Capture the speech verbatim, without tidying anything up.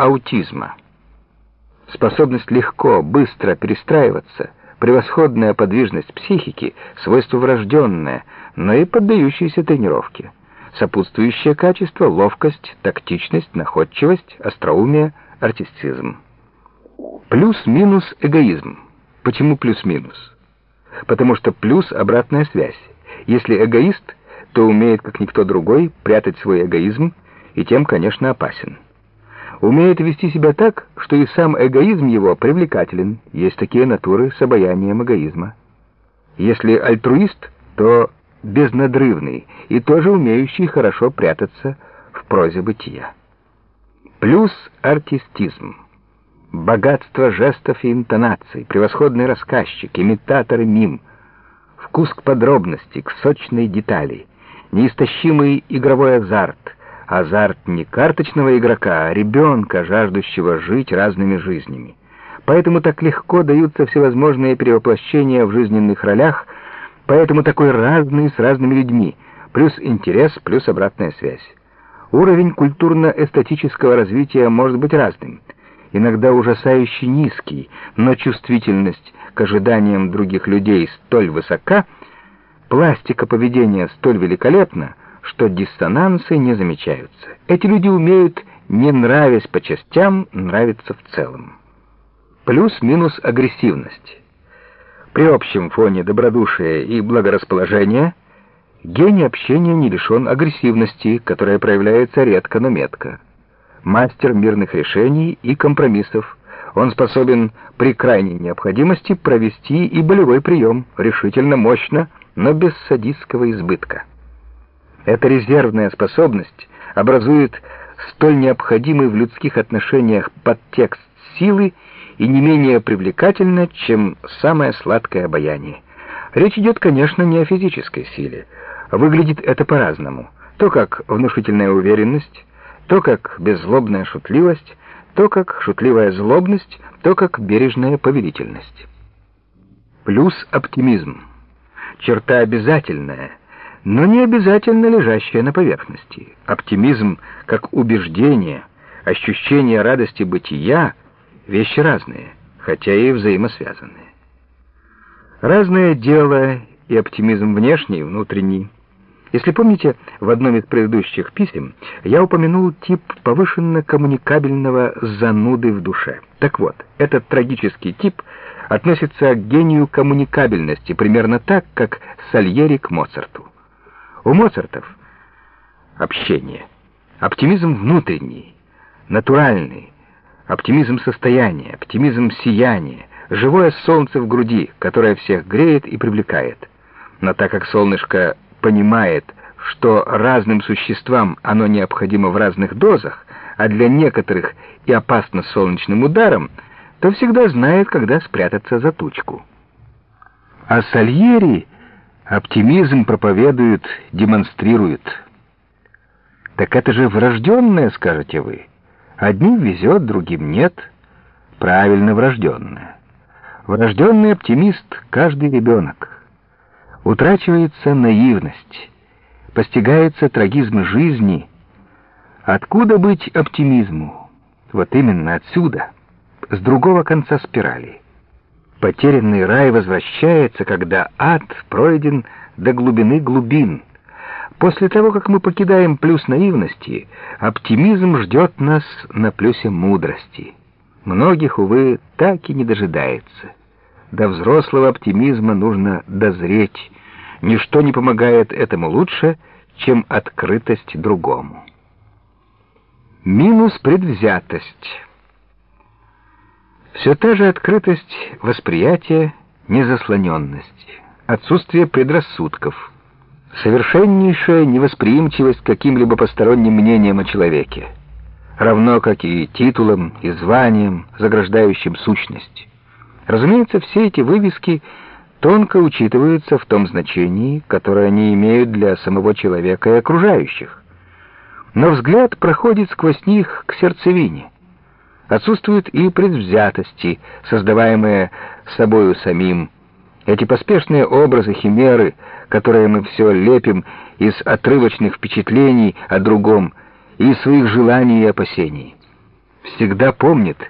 аутизма. Способность легко, быстро перестраиваться, превосходная подвижность психики — свойство врожденное, но и поддающееся тренировке. Сопутствующее качество — ловкость, тактичность, находчивость, остроумие, артистизм. Плюс-минус эгоизм. Почему плюс-минус? Потому что плюс — обратная связь. Если эгоист, то умеет, как никто другой, прятать свой эгоизм, и тем, конечно, опасен. Умеет вести себя так, что и сам эгоизм его привлекателен. Есть такие натуры с обаянием эгоизма. Если альтруист, то безнадрывный и тоже умеющий хорошо прятаться в прозе бытия. Плюс артистизм. Богатство жестов и интонаций, превосходный рассказчик, имитатор и мим, вкус к подробности, к сочной детали, неистощимый игровой азарт, азарт не карточного игрока, а ребенка, жаждущего жить разными жизнями. Поэтому так легко даются всевозможные перевоплощения в жизненных ролях, поэтому такой разный с разными людьми, плюс интерес, плюс обратная связь. Уровень культурно-эстетического развития может быть разным, иногда ужасающе низкий, но чувствительность к ожиданиям других людей столь высока, пластика поведения столь великолепна, что диссонансы не замечаются. Эти люди умеют, не нравясь по частям, нравиться в целом. Плюс-минус агрессивность. При общем фоне добродушия и благорасположения гений общения не лишен агрессивности, которая проявляется редко, но метко. Мастер мирных решений и компромиссов. Он способен при крайней необходимости провести и болевой прием, решительно, мощно, но без садистского избытка. Эта резервная способность образует столь необходимый в людских отношениях подтекст силы и не менее привлекательна, чем самое сладкое обаяние. Речь идет, конечно, не о физической силе. Выглядит это по-разному. То как внушительная уверенность, то как беззлобная шутливость, то как шутливая злобность, то как бережная повелительность. Плюс оптимизм. Черта обязательная, но не обязательно лежащая на поверхности. Оптимизм как убеждение, ощущение радости бытия — вещи разные, хотя и взаимосвязанные. Разное дело и оптимизм внешний и внутренний. Если помните, в одном из предыдущих писем я упомянул тип повышенно-коммуникабельного зануды в душе. Так вот, этот трагический тип относится к гению коммуникабельности примерно так, как Сальери к Моцарту. У Моцартов общение, оптимизм внутренний, натуральный, оптимизм состояния, оптимизм сияния, живое солнце в груди, которое всех греет и привлекает. Но так как солнышко понимает, что разным существам оно необходимо в разных дозах, а для некоторых и опасно солнечным ударом, то всегда знает, когда спрятаться за тучку. А Сальери оптимизм проповедует, демонстрирует. Так это же врожденное, скажете вы. Одним везет, другим нет. Правильно, врожденное. Врожденный оптимист — каждый ребенок. Утрачивается наивность, постигается трагизм жизни. Откуда быть оптимизму? Вот именно отсюда, с другого конца спирали. Потерянный рай возвращается, когда ад пройден до глубины глубин. После того, как мы покидаем плюс наивности, оптимизм ждет нас на плюсе мудрости. Многих, увы, так и не дожидается. До взрослого оптимизма нужно дозреть. Ничто не помогает этому лучше, чем открытость другому. Минус предвзятость. Все та же открытость восприятия, незаслоненность, отсутствие предрассудков, совершеннейшая невосприимчивость к каким-либо посторонним мнениям о человеке, равно как и титулам и званиям, заграждающим сущность. Разумеется, все эти вывески тонко учитываются в том значении, которое они имеют для самого человека и окружающих. Но взгляд проходит сквозь них к сердцевине. Отсутствуют и предвзятости, создаваемые собою самим. Эти поспешные образы, химеры, которые мы все лепим из отрывочных впечатлений о другом и из своих желаний и опасений. всегда помнит,